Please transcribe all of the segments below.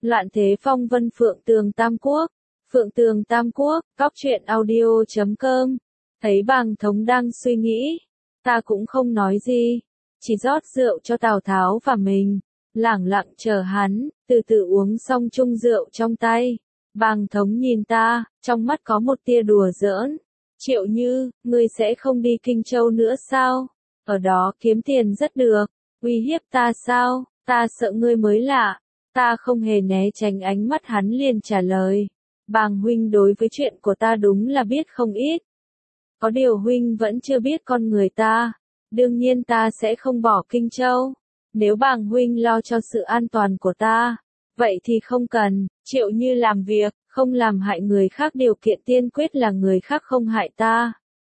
Loạn thế phong vân Phượng Tường Tam Quốc. Phượng Tường Tam Quốc, cóc truyện audio.com. Thấy Bàng Thống đang suy nghĩ, ta cũng không nói gì, chỉ rót rượu cho Tào Tháo và mình, lẳng lặng chờ hắn, từ từ uống xong chung rượu trong tay. Bàng Thống nhìn ta, trong mắt có một tia đùa giỡn. Triệu Như, ngươi sẽ không đi Kinh Châu nữa sao? Ở đó kiếm tiền rất được, uy hiếp ta sao? Ta sợ ngươi mới lạ. Ta không hề né tránh ánh mắt hắn liền trả lời. Bàng huynh đối với chuyện của ta đúng là biết không ít. Có điều huynh vẫn chưa biết con người ta. Đương nhiên ta sẽ không bỏ Kinh Châu. Nếu Bàng huynh lo cho sự an toàn của ta, vậy thì không cần. Triệu Như làm việc, không làm hại người khác, điều kiện tiên quyết là người khác không hại ta.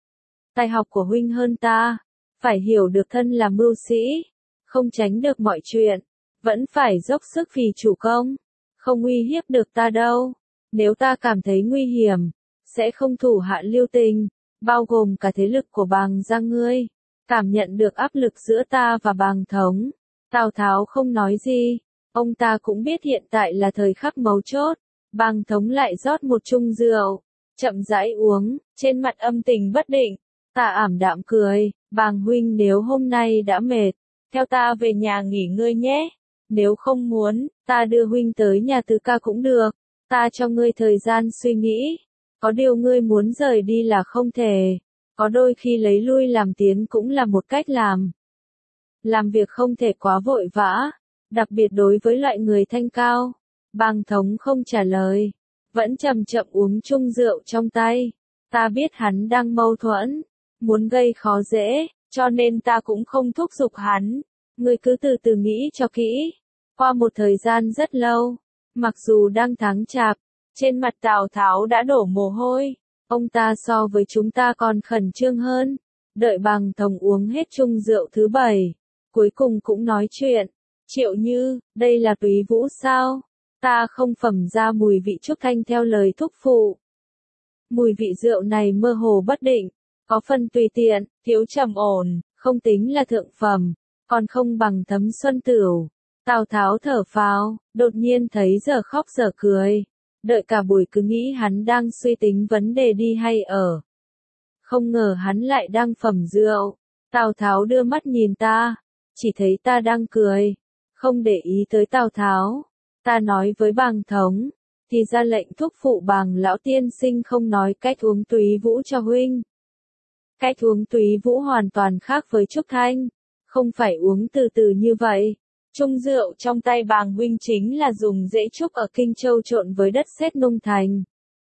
Tài học của huynh hơn ta, phải hiểu được thân là mưu sĩ, không tránh được mọi chuyện, vẫn phải dốc sức vì chủ công, không uy hiếp được ta đâu. Nếu ta cảm thấy nguy hiểm, sẽ không thủ hạ lưu tình, bao gồm cả thế lực của Bàng gia ngươi. Cảm nhận được áp lực giữa ta và Bàng Thống, Tào Tháo không nói gì, ông ta cũng biết hiện tại là thời khắc mấu chốt. Bàng Thống lại rót một chung rượu, chậm rãi uống, trên mặt âm tình bất định. Ta ảm đạm cười, Bàng huynh nếu hôm nay đã mệt, theo ta về nhà nghỉ ngơi nhé. Nếu không muốn, ta đưa huynh tới nhà Từ Ca cũng được, ta cho ngươi thời gian suy nghĩ. Có điều ngươi muốn rời đi là không thể, có đôi khi lấy lui làm tiến cũng là một cách làm. Làm việc không thể quá vội vã, đặc biệt đối với loại người thanh cao. Bàng Thống không trả lời, vẫn chậm chậm uống chung rượu trong tay. Ta biết hắn đang mâu thuẫn, muốn gây khó dễ, cho nên ta cũng không thúc giục hắn. Ngươi cứ từ từ nghĩ cho kỹ. Qua một thời gian rất lâu, mặc dù đang tháng chạp, trên mặt Tào Tháo đã đổ mồ hôi. Ông ta so với chúng ta còn khẩn trương hơn. Đợi Bàng Thống uống hết chung rượu thứ 7, cuối cùng cũng nói chuyện. Triệu Như, đây là túy vũ sao? Ta không phẩm ra mùi vị trúc thanh theo lời thúc phụ. Mùi vị rượu này mơ hồ bất định, có phần tùy tiện, thiếu trầm ổn, không tính là thượng phẩm, còn không bằng Thấm Xuân Tửu. Tào Tháo thở phào, đột nhiên thấy giờ khóc giờ cười. Đợi cả buổi cứ nghĩ hắn đang suy tính vấn đề đi hay ở. Không ngờ hắn lại đang phẩm rượu. Tào Tháo đưa mắt nhìn ta, chỉ thấy ta đang cười, không để ý tới Tào Tháo. Ta nói với Bàng Thống, thì ra lệnh thúc phụ Bàng lão tiên sinh không nói cách uống túy vũ cho huynh. Cách uống túy vũ hoàn toàn khác với trúc thanh, không phải uống từ từ như vậy. Chung rượu trong tay Bàng huynh chính là dùng rễ trúc ở Kinh Châu trộn với đất sét nung thành.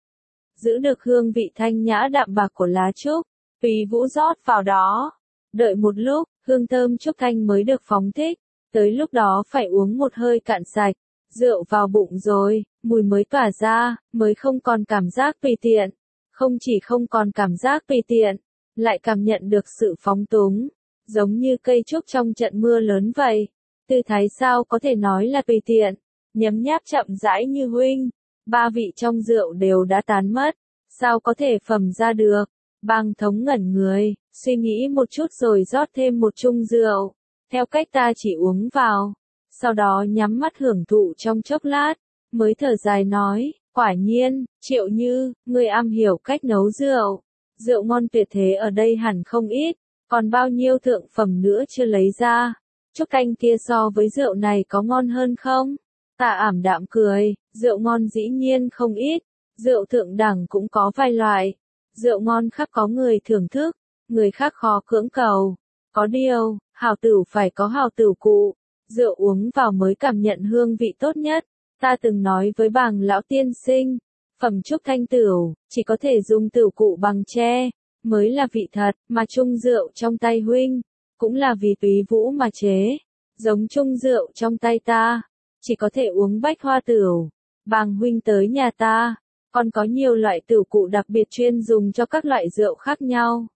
Giữ được hương vị thanh nhã đạm bạc của lá trúc, túy vũ rót vào đó. Đợi một lúc, hương thơm trúc thanh mới được phóng thích, tới lúc đó phải uống một hơi cạn sạch. Rượu vào bụng rồi, mùi mới tỏa ra, mới không còn cảm giác tùy tiện. Không chỉ không còn cảm giác tùy tiện, lại cảm nhận được sự phóng túng, giống như cây trúc trong trận mưa lớn vậy. Tư thái sao có thể nói là tùy tiện, nhấm nháp chậm rãi như huynh. 3 vị trong rượu đều đã tán mất, sao có thể phẩm ra được. Bàng Thống ngẩn người, suy nghĩ một chút rồi rót thêm một chung rượu, theo cách ta chỉ uống vào. Sau đó nhắm mắt hưởng thụ trong chốc lát, mới thở dài nói, quả nhiên, Triệu Như, ngươi am hiểu cách nấu rượu. Rượu ngon tuyệt thế ở đây hẳn không ít, còn bao nhiêu thượng phẩm nữa chưa lấy ra. Trúc canh kia so với rượu này có ngon hơn không? Ta ảm đạm cười, rượu ngon dĩ nhiên không ít, rượu thượng đẳng cũng có vài loại. Rượu ngon khác có người thưởng thức, người khác khó cưỡng cầu. Có điều, hảo tửu phải có hảo tửu cụ. Rượu uống vào mới cảm nhận hương vị tốt nhất. Ta từng nói với Bàng lão tiên sinh, phẩm trúc thanh tửu, chỉ có thể dùng tửu cụ bằng tre, mới là vị thật, mà chung rượu trong tay huynh, cũng là vì túy vũ mà chế. Giống chung rượu trong tay ta, chỉ có thể uống bách hoa tửu. Bàng huynh tới nhà ta, còn có nhiều loại tửu cụ đặc biệt chuyên dùng cho các loại rượu khác nhau.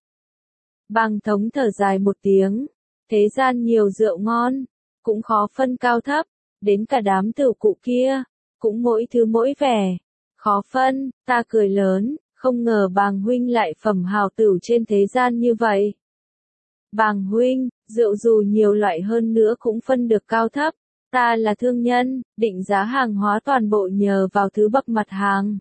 Bàng Thống thở dài một tiếng, thế gian nhiều rượu ngon, cũng khó phân cao thấp, đến cả đám tửu cụ kia, cũng mỗi thứ mỗi vẻ, khó phân. Ta cười lớn, không ngờ Bàng huynh lại phẩm hào tửu trên thế gian như vậy. Bàng huynh, rượu dù nhiều loại hơn nữa cũng phân được cao thấp, Ta là thương nhân, định giá hàng hóa toàn bộ nhờ vào thứ bậc mặt hàng.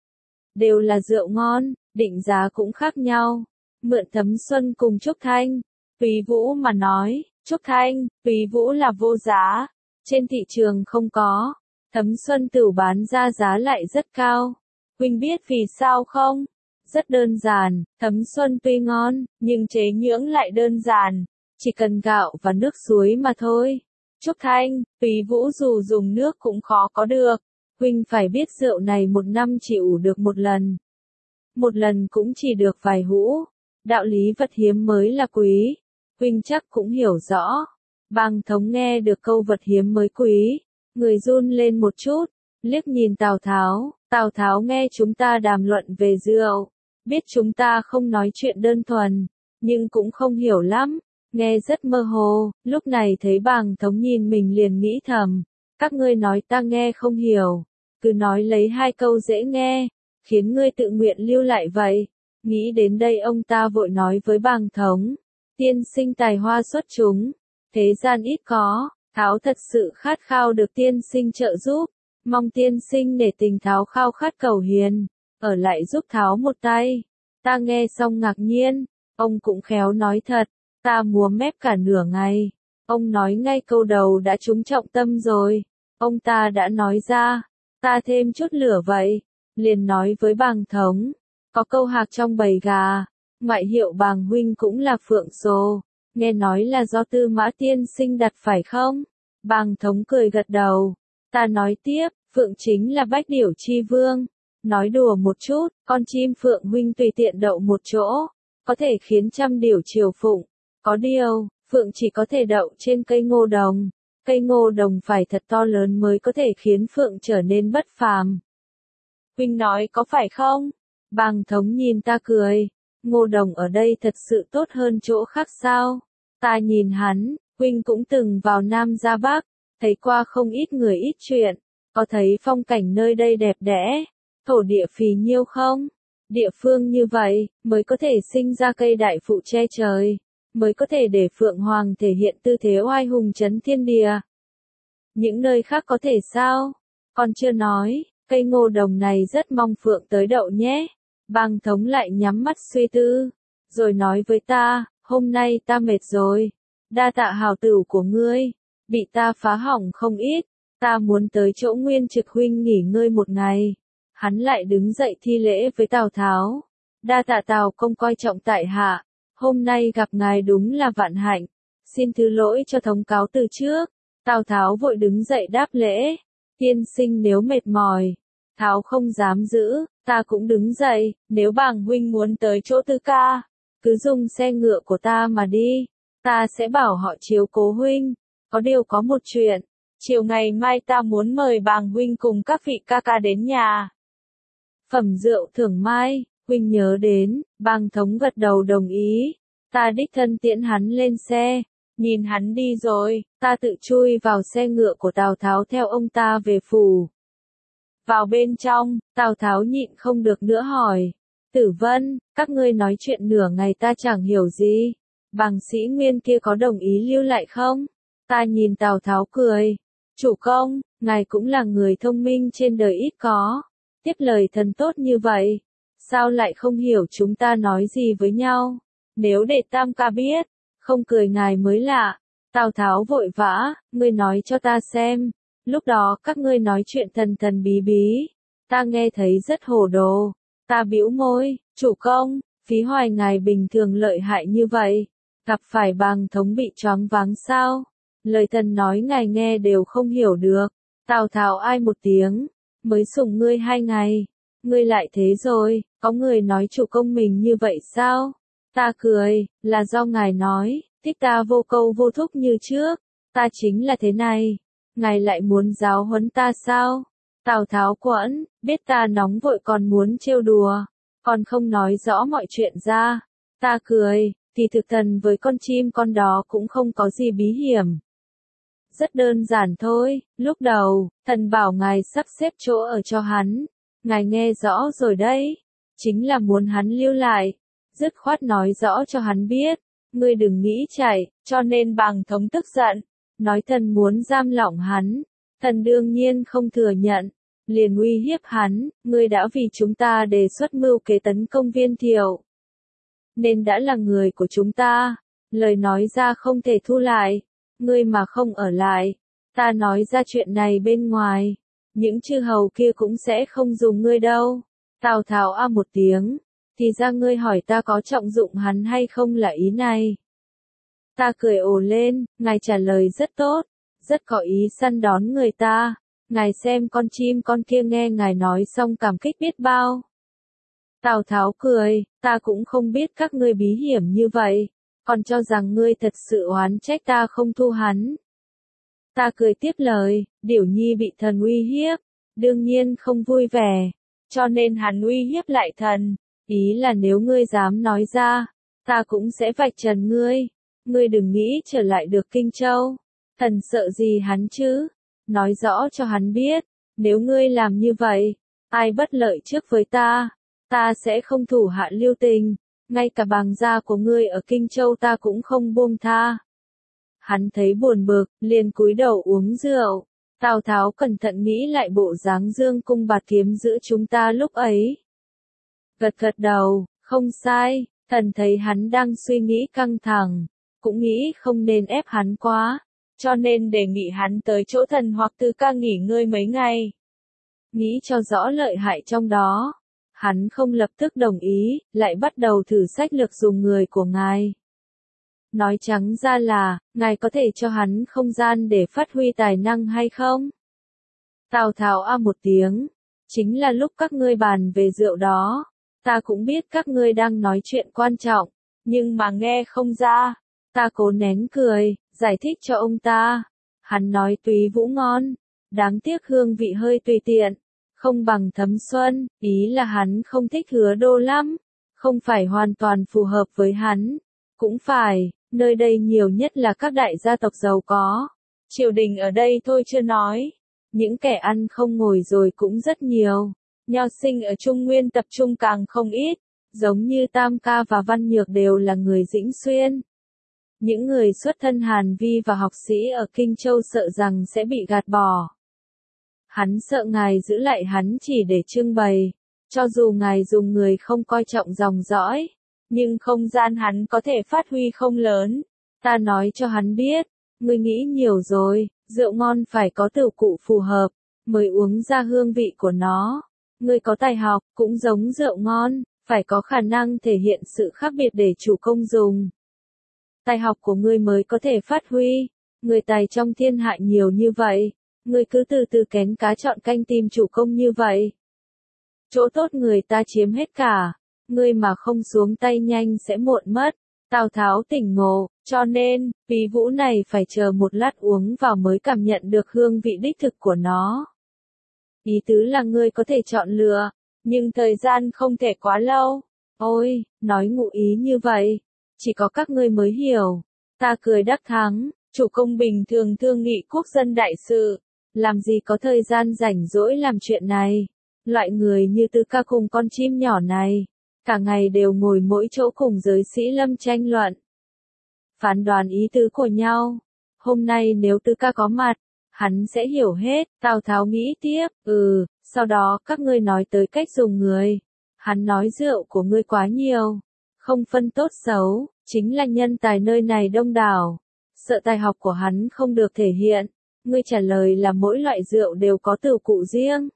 Đều là rượu ngon, định giá cũng khác nhau. Mượn Thấm Xuân cùng Trúc Thanh. Túy Vũ mà nói, Trúc Thanh, Túy Vũ là vô giá. Trên thị trường không có. Thấm Xuân Tửu bán ra giá lại rất cao. Huynh biết vì sao không? Rất đơn giản, Thấm Xuân tuy ngon, nhưng chế nhưỡng lại đơn giản. Chỉ cần gạo và nước suối mà thôi. Trúc Thanh, Túy Vũ dù dùng nước cũng khó có được. Huynh phải biết rượu này một năm chỉ ủ được một lần. Một lần cũng chỉ được vài hũ. Đạo lý vật hiếm mới là quý. Huynh chắc cũng hiểu rõ. Bàng Thống nghe được câu vật hiếm mới quý. Người run lên một chút. Liếc nhìn Tào Tháo. Tào Tháo nghe chúng ta đàm luận về rượu. Biết chúng ta không nói chuyện đơn thuần. Nhưng cũng không hiểu lắm. Nghe rất mơ hồ. Lúc này thấy Bàng Thống nhìn mình liền nghĩ thầm. Các ngươi nói ta nghe không hiểu. Cứ nói lấy hai câu dễ nghe. Khiến ngươi tự nguyện lưu lại vậy. Nghĩ đến đây ông ta vội nói với Bàng Thống. Tiên sinh tài hoa xuất chúng. Thế gian ít có. Tháo thật sự khát khao được tiên sinh trợ giúp. Mong tiên sinh để tình Tháo khao khát cầu hiền. Ở lại giúp Tháo một tay. Ta nghe xong ngạc nhiên. Ông cũng khéo nói thật. Ta múa mép cả nửa ngày. Ông nói ngay câu đầu đã trúng trọng tâm rồi. Ông ta đã nói ra. Ta thêm chút lửa vậy. Liền nói với Bàng Thống. Có câu hạc trong bầy gà. Ngoại hiệu Bàng huynh cũng là Phượng Sồ. Nghe nói là do Tư Mã tiên sinh đặt phải không? Bàng Thống cười gật đầu. Ta nói tiếp, Phượng chính là bách điểu chi vương. Nói đùa một chút, con chim Phượng huynh tùy tiện đậu một chỗ. Có thể khiến trăm điểu triều phụng. Có điều, Phượng chỉ có thể đậu trên cây ngô đồng. Cây ngô đồng phải thật to lớn mới có thể khiến Phượng trở nên bất phàm. Huynh nói có phải không? Bàng Thống nhìn ta cười. Ngô đồng ở đây thật sự tốt hơn chỗ khác sao? Ta nhìn hắn, huynh cũng từng vào Nam ra Bắc, thấy qua không ít người ít chuyện. Có thấy phong cảnh nơi đây đẹp đẽ, thổ địa phì nhiêu không? Địa phương như vậy, mới có thể sinh ra cây đại phụ che trời, mới có thể để Phượng Hoàng thể hiện tư thế oai hùng trấn thiên địa. Những nơi khác có thể sao? Còn chưa nói, cây ngô đồng này rất mong Phượng tới đậu nhé. Bàng Thống lại nhắm mắt suy tư, rồi nói với ta, hôm nay ta mệt rồi. Đa tạ hào tửu của ngươi, bị ta phá hỏng không ít. Ta muốn tới chỗ Nguyên Trực huynh nghỉ ngơi một ngày. Hắn lại đứng dậy thi lễ với Tào Tháo. Đa tạ Tào công coi trọng tại hạ. Hôm nay gặp ngài đúng là vạn hạnh. Xin thứ lỗi cho thống cáo từ trước. Tào Tháo vội đứng dậy đáp lễ. Tiên sinh nếu mệt mỏi. Tháo không dám giữ, ta cũng đứng dậy. Nếu Bàng huynh muốn tới chỗ Tư ca, cứ dùng xe ngựa của ta mà đi. Ta sẽ bảo họ chiếu cố huynh. Có điều có một chuyện. Chiều ngày mai ta muốn mời Bàng huynh cùng các vị ca ca đến nhà. Phẩm rượu thưởng mai, huynh nhớ đến. Bàng Thống gật đầu đồng ý. Ta đích thân tiễn hắn lên xe. Nhìn hắn đi rồi, ta tự chui vào xe ngựa của Tào Tháo theo ông ta về phủ. Vào bên trong, Tào Tháo nhịn không được nữa hỏi. Tử Vân, các ngươi nói chuyện nửa ngày ta chẳng hiểu gì. Bàng Sĩ Nguyên kia có đồng ý lưu lại không? Ta nhìn Tào Tháo cười. Chủ công, ngài cũng là người thông minh trên đời ít có. Tiếp lời thần tốt như vậy. Sao lại không hiểu chúng ta nói gì với nhau? Nếu để Tam ca biết, không cười ngài mới lạ. Tào Tháo vội vã, ngươi nói cho ta xem. Lúc đó các ngươi nói chuyện thần thần bí bí. Ta nghe thấy rất hồ đồ. Ta bĩu môi, chủ công, phí hoài ngài bình thường lợi hại như vậy. Gặp phải Bàng Thống bị choáng váng sao? Lời thần nói ngài nghe đều không hiểu được. Tào Tháo ai một tiếng. Mới sủng ngươi 2 ngày. Ngươi lại thế rồi, có người nói chủ công mình như vậy sao? Ta cười, là do ngài nói, thích ta vô câu vô thúc như trước. Ta chính là thế này. Ngài lại muốn giáo huấn ta sao? Tào Tháo quẫn, biết ta nóng vội còn muốn trêu đùa. Còn không nói rõ mọi chuyện ra. Ta cười, thì thực thần với con chim con đó cũng không có gì bí hiểm. Rất đơn giản thôi, lúc đầu, thần bảo ngài sắp xếp chỗ ở cho hắn. Ngài nghe rõ rồi đấy. Chính là muốn hắn lưu lại. Dứt khoát nói rõ cho hắn biết. Ngươi đừng nghĩ chạy, cho nên Bàng Thống tức giận. nói thần muốn giam lỏng hắn. Thần đương nhiên không thừa nhận, liền uy hiếp hắn, ngươi đã vì chúng ta đề xuất mưu kế tấn công Viên Thiệu, nên đã là người của chúng ta, lời nói ra không thể thu lại, ngươi mà không ở lại, ta nói ra chuyện này bên ngoài, những chư hầu kia cũng sẽ không dùng ngươi đâu. Tào Tháo a một tiếng, thì ra ngươi hỏi ta có trọng dụng hắn hay không là ý này. Ta cười ồ lên, ngài trả lời rất tốt, rất có ý săn đón người ta, ngài xem con chim con kia nghe ngài nói xong cảm kích biết bao. Tào Tháo cười, ta cũng không biết các ngươi bí hiểm như vậy, còn cho rằng ngươi thật sự oán trách ta không thu hắn. Ta cười tiếp lời, Điểu Nhi bị thần uy hiếp, đương nhiên không vui vẻ, cho nên hắn uy hiếp lại thần, ý là nếu ngươi dám nói ra, ta cũng sẽ vạch trần ngươi đừng nghĩ trở lại được Kinh Châu, thần sợ gì hắn chứ, nói rõ cho hắn biết, nếu ngươi làm như vậy, ai bất lợi trước với ta sẽ không thủ hạ lưu tình, ngay cả bàng gia của ngươi ở Kinh Châu ta cũng không buông tha. Hắn thấy buồn bực, liền cúi đầu uống rượu. Tào Tháo cẩn thận nghĩ lại bộ dáng dương cung bạt kiếm giữa chúng ta lúc ấy. Gật gật đầu, không sai, thần thấy hắn đang suy nghĩ căng thẳng, cũng nghĩ không nên ép hắn quá, cho nên đề nghị hắn tới chỗ thần hoặc Tư Ca nghỉ ngơi mấy ngày. Nghĩ cho rõ lợi hại trong đó, hắn không lập tức đồng ý, lại bắt đầu thử sách lược dùng người của ngài. Nói trắng ra là, ngài có thể cho hắn không gian để phát huy tài năng hay không? Tào Tháo a một tiếng, chính là lúc các ngươi bàn về rượu đó, ta cũng biết các ngươi đang nói chuyện quan trọng, nhưng mà nghe không ra, ta cố nén cười, giải thích cho ông ta. Hắn nói Túy Vũ ngon, đáng tiếc hương vị hơi tùy tiện, không bằng Thấm Xuân, ý là hắn không thích Hứa Đô lắm, không phải hoàn toàn phù hợp với hắn, cũng phải. Nơi đây nhiều nhất là các đại gia tộc giàu có. Triều đình ở đây thôi chưa nói. Những kẻ ăn không ngồi rồi cũng rất nhiều. Nho sinh ở Trung Nguyên tập trung càng không ít. Giống như Tam Ca và Văn Nhược đều là người Dĩnh Xuyên. Những người xuất thân Hàn Vi và học sĩ ở Kinh Châu sợ rằng sẽ bị gạt bỏ. Hắn sợ ngài giữ lại hắn chỉ để trưng bày. Cho dù ngài dùng người không coi trọng dòng dõi. Nhưng không gian hắn có thể phát huy không lớn. Ta nói cho hắn biết, ngươi nghĩ nhiều rồi, rượu ngon phải có tửu cụ phù hợp, mới uống ra hương vị của nó. Ngươi có tài học, cũng giống rượu ngon, phải có khả năng thể hiện sự khác biệt để chủ công dùng. Tài học của ngươi mới có thể phát huy, người tài trong thiên hạ nhiều như vậy, ngươi cứ từ từ kén cá chọn canh tìm chủ công như vậy. Chỗ tốt người ta chiếm hết cả. Ngươi mà không xuống tay nhanh sẽ muộn mất. Tào Tháo tỉnh ngộ, cho nên, Bí Vũ này phải chờ một lát uống vào mới cảm nhận được hương vị đích thực của nó. Ý tứ là ngươi có thể chọn lựa, nhưng thời gian không thể quá lâu. Ôi, nói ngụ ý như vậy, chỉ có các ngươi mới hiểu. Ta cười đắc thắng, chủ công bình thường thương nghị quốc dân đại sự, làm gì có thời gian rảnh rỗi làm chuyện này. Loại người như Tư Ca cùng con chim nhỏ này. Cả ngày đều ngồi mỗi chỗ cùng giới sĩ lâm tranh luận. Phán đoán ý tứ của nhau. Hôm nay nếu Tư Ca có mặt, hắn sẽ hiểu hết. Tào Tháo nghĩ tiếp, sau đó các ngươi nói tới cách dùng người. Hắn nói rượu của ngươi quá nhiều. Không phân tốt xấu, chính là nhân tài nơi này đông đảo. Sợ tài học của hắn không được thể hiện. Ngươi trả lời là mỗi loại rượu đều có tửu cụ riêng.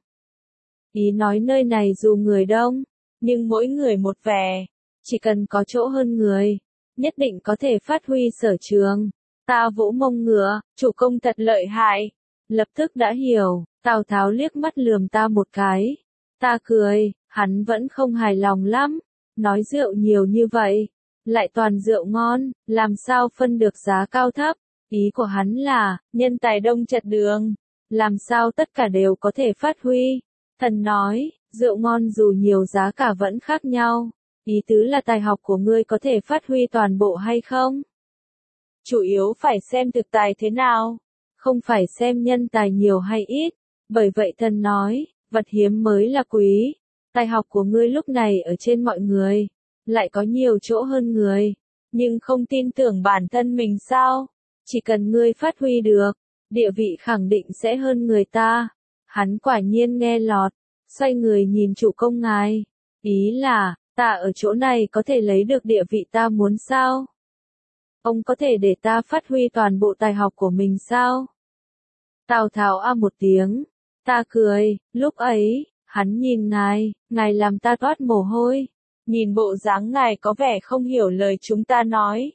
Ý nói nơi này dù người đông. Nhưng mỗi người một vẻ, chỉ cần có chỗ hơn người, nhất định có thể phát huy sở trường. Ta vỗ mông ngựa, chủ công thật lợi hại. Lập tức đã hiểu, Tào Tháo liếc mắt lườm ta một cái. Ta cười, hắn vẫn không hài lòng lắm. Nói rượu nhiều như vậy, lại toàn rượu ngon, làm sao phân được giá cao thấp. Ý của hắn là, nhân tài đông chật đường, làm sao tất cả đều có thể phát huy. Thần nói, rượu ngon dù nhiều giá cả vẫn khác nhau. Ý tứ là tài học của ngươi có thể phát huy toàn bộ hay không? Chủ yếu phải xem thực tài thế nào, không phải xem nhân tài nhiều hay ít. Bởi vậy thần nói, vật hiếm mới là quý. Tài học của ngươi lúc này ở trên mọi người, lại có nhiều chỗ hơn người, nhưng không tin tưởng bản thân mình sao? Chỉ cần ngươi phát huy được, địa vị khẳng định sẽ hơn người ta. Hắn quả nhiên nghe lọt, xoay người nhìn chủ công ngài. Ý là, ta ở chỗ này có thể lấy được địa vị ta muốn sao? Ông có thể để ta phát huy toàn bộ tài học của mình sao? Tào Tháo a một tiếng, ta cười, lúc ấy, hắn nhìn ngài làm ta toát mồ hôi. Nhìn bộ dáng ngài có vẻ không hiểu lời chúng ta nói.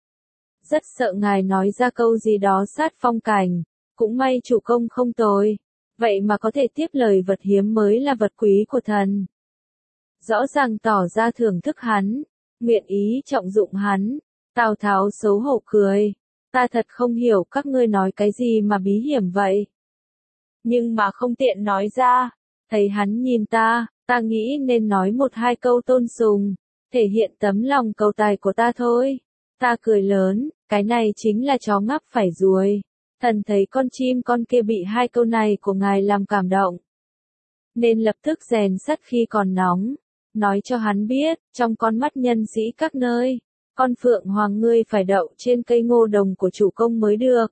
Rất sợ ngài nói ra câu gì đó sát phong cảnh, cũng may chủ công không tồi. Vậy mà có thể tiếp lời vật hiếm mới là vật quý của thần. Rõ ràng tỏ ra thưởng thức hắn, nguyện ý trọng dụng hắn. Tào Tháo xấu hổ cười, ta thật không hiểu các ngươi nói cái gì mà bí hiểm vậy. Nhưng mà không tiện nói ra, thấy hắn nhìn ta nghĩ nên nói một hai câu tôn sùng, thể hiện tấm lòng cầu tài của ta thôi. Ta cười lớn, cái này chính là chó ngáp phải ruồi. Thần thấy con chim con kia bị hai câu này của ngài làm cảm động, nên lập tức rèn sắt khi còn nóng, nói cho hắn biết, trong con mắt nhân sĩ các nơi, con phượng hoàng ngươi phải đậu trên cây ngô đồng của chủ công mới được.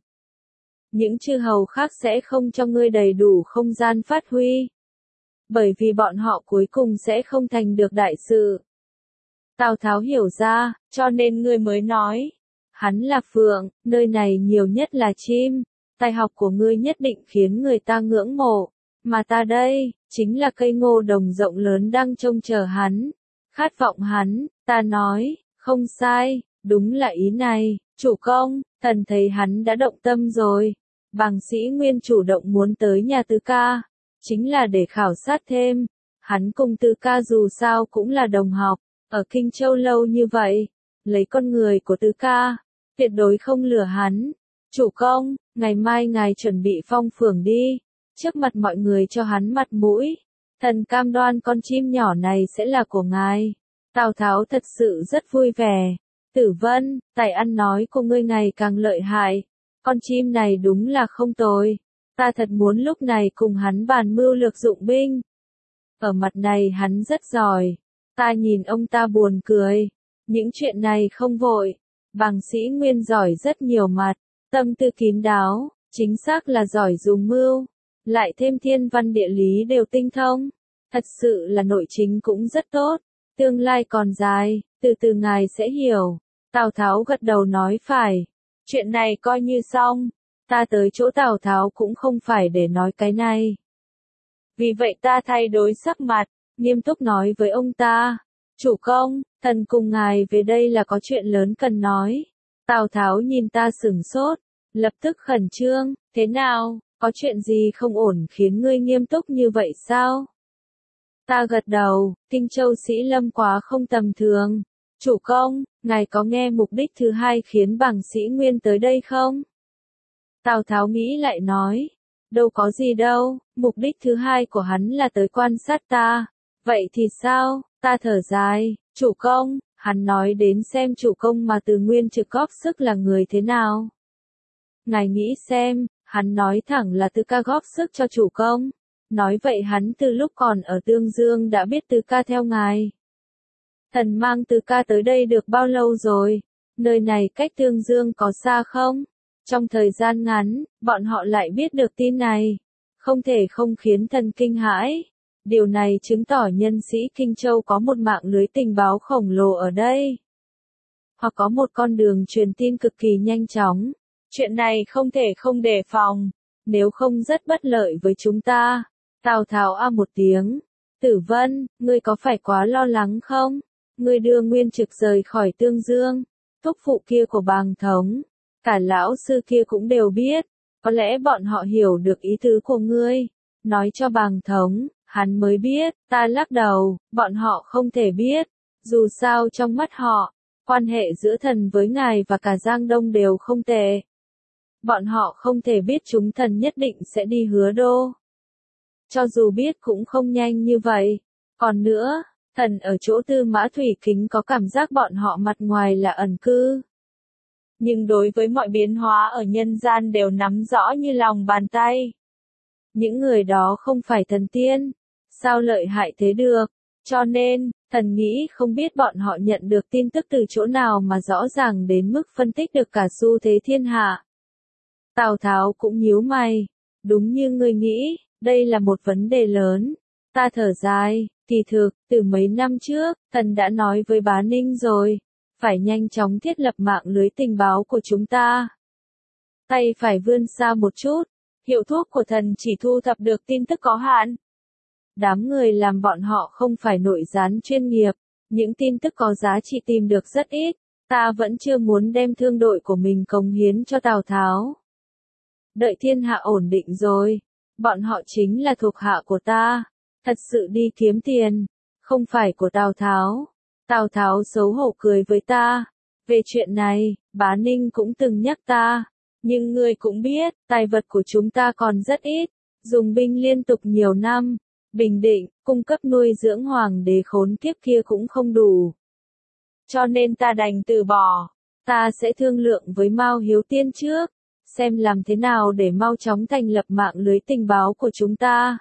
Những chư hầu khác sẽ không cho ngươi đầy đủ không gian phát huy, bởi vì bọn họ cuối cùng sẽ không thành được đại sự. Tào Tháo hiểu ra, cho nên ngươi mới nói, hắn là phượng, nơi này nhiều nhất là chim, tài học của ngươi nhất định khiến người ta ngưỡng mộ, mà ta đây, chính là cây ngô đồng rộng lớn đang trông chờ hắn, khát vọng hắn. Ta nói, không sai, đúng là ý này, chủ công. Thần thấy hắn đã động tâm rồi. Bàng Sĩ Nguyên chủ động muốn tới nhà Tứ Ca, chính là để khảo sát thêm. Hắn cùng Tứ Ca dù sao cũng là đồng học, ở Kinh Châu lâu như vậy, lấy con người của Tứ Ca, tuyệt đối không lừa hắn. Chủ công, ngày mai ngài chuẩn bị phong phưởng đi, trước mặt mọi người cho hắn mặt mũi. Thần cam đoan con chim nhỏ này sẽ là của ngài. Tào Tháo thật sự rất vui vẻ. Tử Vân, tài ăn nói của ngươi ngày càng lợi hại. Con chim này đúng là không tồi. Ta thật muốn lúc này cùng hắn bàn mưu lược dụng binh. Ở mặt này hắn rất giỏi. Ta nhìn ông ta buồn cười. Những chuyện này không vội. Bàng Sĩ Nguyên giỏi rất nhiều mặt. Tâm tư kín đáo, chính xác là giỏi dùng mưu. Lại thêm thiên văn địa lý đều tinh thông. Thật sự là nội chính cũng rất tốt. Tương lai còn dài, từ từ ngài sẽ hiểu. Tào Tháo gật đầu nói phải. Chuyện này coi như xong. Ta tới chỗ Tào Tháo cũng không phải để nói cái này. Vì vậy ta thay đổi sắc mặt, nghiêm túc nói với ông ta. Chủ công, thần cùng ngài về đây là có chuyện lớn cần nói. Tào Tháo nhìn ta sửng sốt, lập tức khẩn trương. Thế nào, có chuyện gì không ổn khiến ngươi nghiêm túc như vậy sao? Ta gật đầu, Kinh Châu Sĩ Lâm quá không tầm thường. Chủ công, ngài có nghe mục đích thứ hai khiến Bàng Sĩ Nguyên tới đây không? Tào Tháo nghĩ lại nói, đâu có gì đâu, mục đích thứ hai của hắn là tới quan sát ta. Vậy thì sao? Ta thở dài, chủ công, hắn nói đến xem chủ công mà từ Nguyên Trực góp sức là người thế nào. Ngài nghĩ xem, hắn nói thẳng là Tứ Ca góp sức cho chủ công. Nói vậy hắn từ lúc còn ở Tương Dương đã biết Tứ Ca theo ngài. Thần mang Tứ Ca tới đây được bao lâu rồi? Nơi này cách Tương Dương có xa không? Trong thời gian ngắn, bọn họ lại biết được tin này. Không thể không khiến thần kinh hãi. Điều này chứng tỏ nhân sĩ Kinh Châu có một mạng lưới tình báo khổng lồ ở đây. Hoặc có một con đường truyền tin cực kỳ nhanh chóng. Chuyện này không thể không đề phòng. Nếu không rất bất lợi với chúng ta. Tào Tháo a một tiếng. Tử Vân, ngươi có phải quá lo lắng không? Ngươi đưa Nguyên Trực rời khỏi Tương Dương. Thúc phụ kia của Bàng Thống. Cả lão sư kia cũng đều biết. Có lẽ bọn họ hiểu được ý tứ của ngươi. Nói cho Bàng Thống, hắn mới biết. Ta lắc đầu, bọn họ không thể biết. Dù sao trong mắt họ, quan hệ giữa thần với ngài và cả Giang Đông đều không tệ. Bọn họ không thể biết chúng thần nhất định sẽ đi Hứa Đô. Cho dù biết cũng không nhanh như vậy. Còn nữa, thần ở chỗ Tư Mã Thủy Kính có cảm giác bọn họ mặt ngoài là ẩn cư. Nhưng đối với mọi biến hóa ở nhân gian đều nắm rõ như lòng bàn tay. Những người đó không phải thần tiên. Sao lợi hại thế được? Cho nên, thần nghĩ không biết bọn họ nhận được tin tức từ chỗ nào mà rõ ràng đến mức phân tích được cả xu thế thiên hạ. Tào Tháo cũng nhíu mày. Đúng như ngươi nghĩ, đây là một vấn đề lớn. Ta thở dài, kỳ thực, từ mấy năm trước, thần đã nói với Bá Ninh rồi, phải nhanh chóng thiết lập mạng lưới tình báo của chúng ta. Tay phải vươn xa một chút, hiệu thuốc của thần chỉ thu thập được tin tức có hạn. Đám người làm bọn họ không phải nội gián chuyên nghiệp, những tin tức có giá trị tìm được rất ít, ta vẫn chưa muốn đem thương đội của mình cống hiến cho Tào Tháo. Đợi thiên hạ ổn định rồi, bọn họ chính là thuộc hạ của ta, thật sự đi kiếm tiền, không phải của Tào Tháo. Tào Tháo xấu hổ cười với ta, về chuyện này, Bá Ninh cũng từng nhắc ta, nhưng ngươi cũng biết, tài vật của chúng ta còn rất ít, dùng binh liên tục nhiều năm, Bình Định, cung cấp nuôi dưỡng hoàng đế khốn kiếp kia cũng không đủ. Cho nên ta đành từ bỏ, ta sẽ thương lượng với Mao Hiếu Tiên trước, xem làm thế nào để mau chóng thành lập mạng lưới tình báo của chúng ta.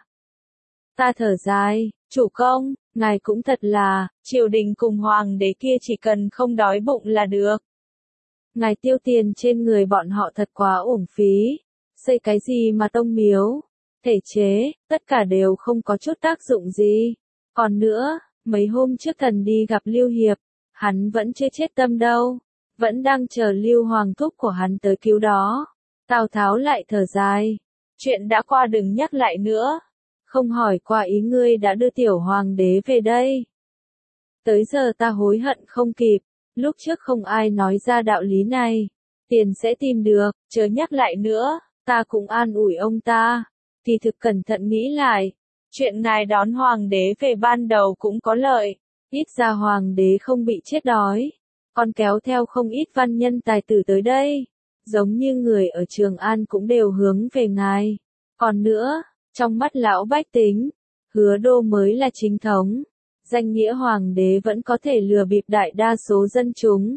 Ta thở dài, chủ công, ngài cũng thật là, triều đình cùng hoàng đế kia chỉ cần không đói bụng là được. Ngài tiêu tiền trên người bọn họ thật quá uổng phí, xây cái gì mà tông miếu, thể chế, tất cả đều không có chút tác dụng gì. Còn nữa, mấy hôm trước thần đi gặp Lưu Hiệp, hắn vẫn chưa chết tâm đâu, vẫn đang chờ Lưu Hoàng thúc của hắn tới cứu đó. Tào Tháo lại thở dài, chuyện đã qua đừng nhắc lại nữa, không hỏi qua ý ngươi đã đưa tiểu hoàng đế về đây. Tới giờ ta hối hận không kịp, lúc trước không ai nói ra đạo lý này, tiền sẽ tìm được, chớ nhắc lại nữa, ta cũng an ủi ông ta, thì thực cẩn thận nghĩ lại, chuyện ngài đón hoàng đế về ban đầu cũng có lợi, ít ra hoàng đế không bị chết đói, còn kéo theo không ít văn nhân tài tử tới đây. Giống như người ở Trường An cũng đều hướng về ngài. Còn nữa, trong mắt lão bách tính, Hứa Đô mới là chính thống. Danh nghĩa hoàng đế vẫn có thể lừa bịp đại đa số dân chúng.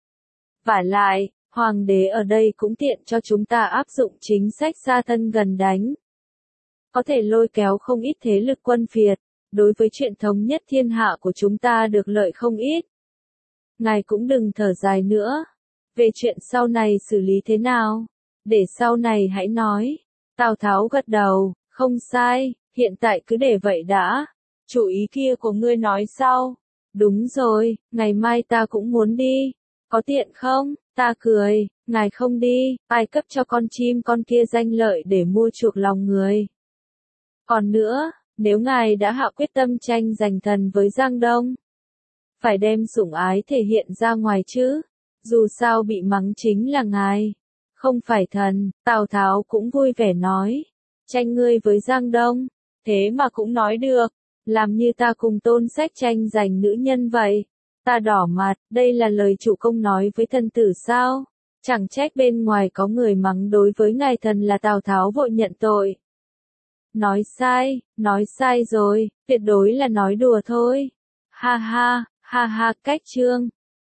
Vả lại, hoàng đế ở đây cũng tiện cho chúng ta áp dụng chính sách xa thân gần đánh. Có thể lôi kéo không ít thế lực quân phiệt, đối với chuyện thống nhất thiên hạ của chúng ta được lợi không ít. Ngài cũng đừng thở dài nữa. Về chuyện sau này xử lý thế nào? Để sau này hãy nói. Tào Tháo gật đầu, không sai, hiện tại cứ để vậy đã. Chủ ý kia của ngươi nói sau. Đúng rồi, ngày mai ta cũng muốn đi. Có tiện không? Ta cười, ngài không đi, ai cấp cho con chim con kia danh lợi để mua chuộc lòng người. Còn nữa, nếu ngài đã hạ quyết tâm tranh giành thần với Giang Đông, phải đem sủng ái thể hiện ra ngoài chứ. Dù sao bị mắng chính là ngài, không phải thần. Tào Tháo cũng vui vẻ nói, tranh ngươi với Giang Đông, thế mà cũng nói được, làm như ta cùng Tôn Sách tranh giành nữ nhân vậy. Ta đỏ mặt, đây là lời chủ công nói với thần tử sao? Chẳng trách bên ngoài có người mắng đối với ngài thần là Tào Tháo vội nhận tội. Nói sai rồi, tuyệt đối là nói đùa thôi. Ha ha, cách chương.